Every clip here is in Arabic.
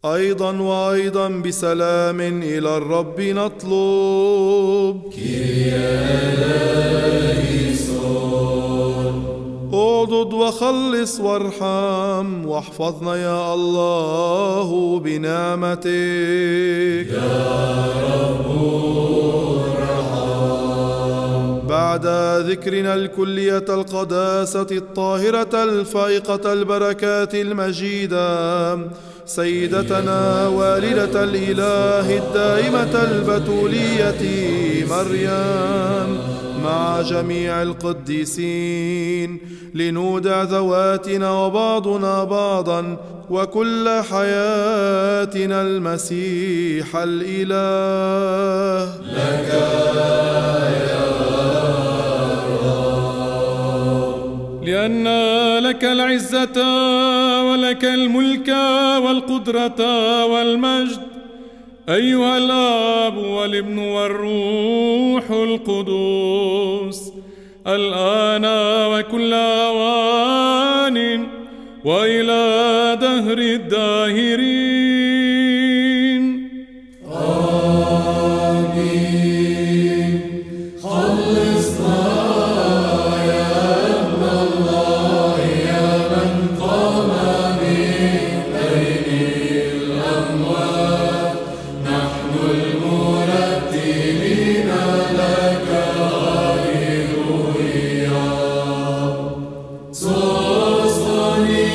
أيضا وأيضا بسلام إلى الرب نطلب. اعضد وخلص وارحم واحفظنا يا الله بنعمتك يا رب ارحم. بعد ذكرنا الكلية القداسة الطاهرة الفائقة البركات المجيدة سيدتنا والدة الإله الدائمة البتولية مريم مع جميع القديسين، لنودع ذواتنا وبعضنا بعضا وكل حياتنا المسيح الإله. لك يا رب. لأن لك العزة ولك الملك والقدرة والمجد أيها الآب والابن والروح القدوس، الآن وكل آوان وإلى دهر الداهرين. آمين. خلصنا يا ابن الله يا من قام من بين الأموات، نحن المرتلين لك هللويا. Sostoni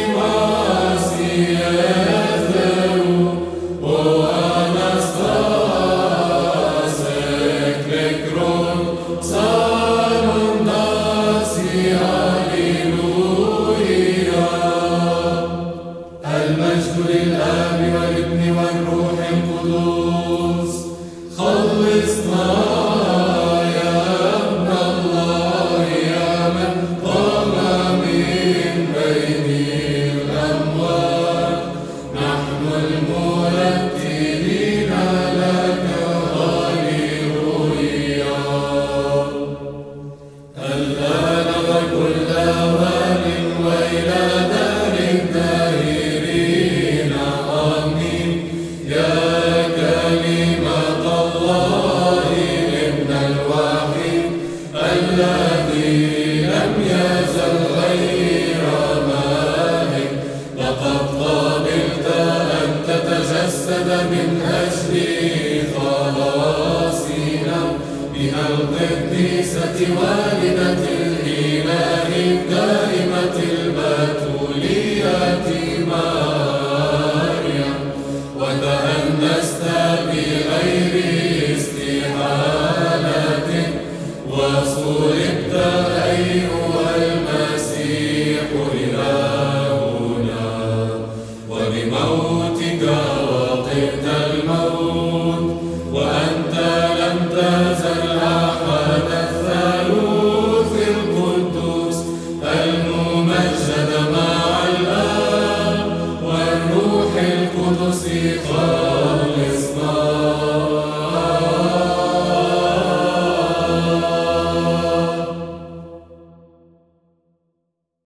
masietheru o Anastasek nekron psalmon dasi هللويا. المجد للآب والابن والروح القدوس. خلصنا يا ابن الله يا من قام من بين الأموات، نحن المرتلين لك هللويا. الآن وكل آوان وإلى دار الداهرين آمين. يا كلمة الله الابن الوحيد الذي لم يزل غير مالك، لقد قبلت أن تتجسد من أجل خلاصنا بها القديسة والدة الإله الدائمة البتولية مريم، وتأنست بغير استحالة وصلبت أيها المسيح إلهنا، وبموتك وقفت الموت، وأنت لم تزل أحد الثالوث القدوس الممجد مع الآب والروح القدس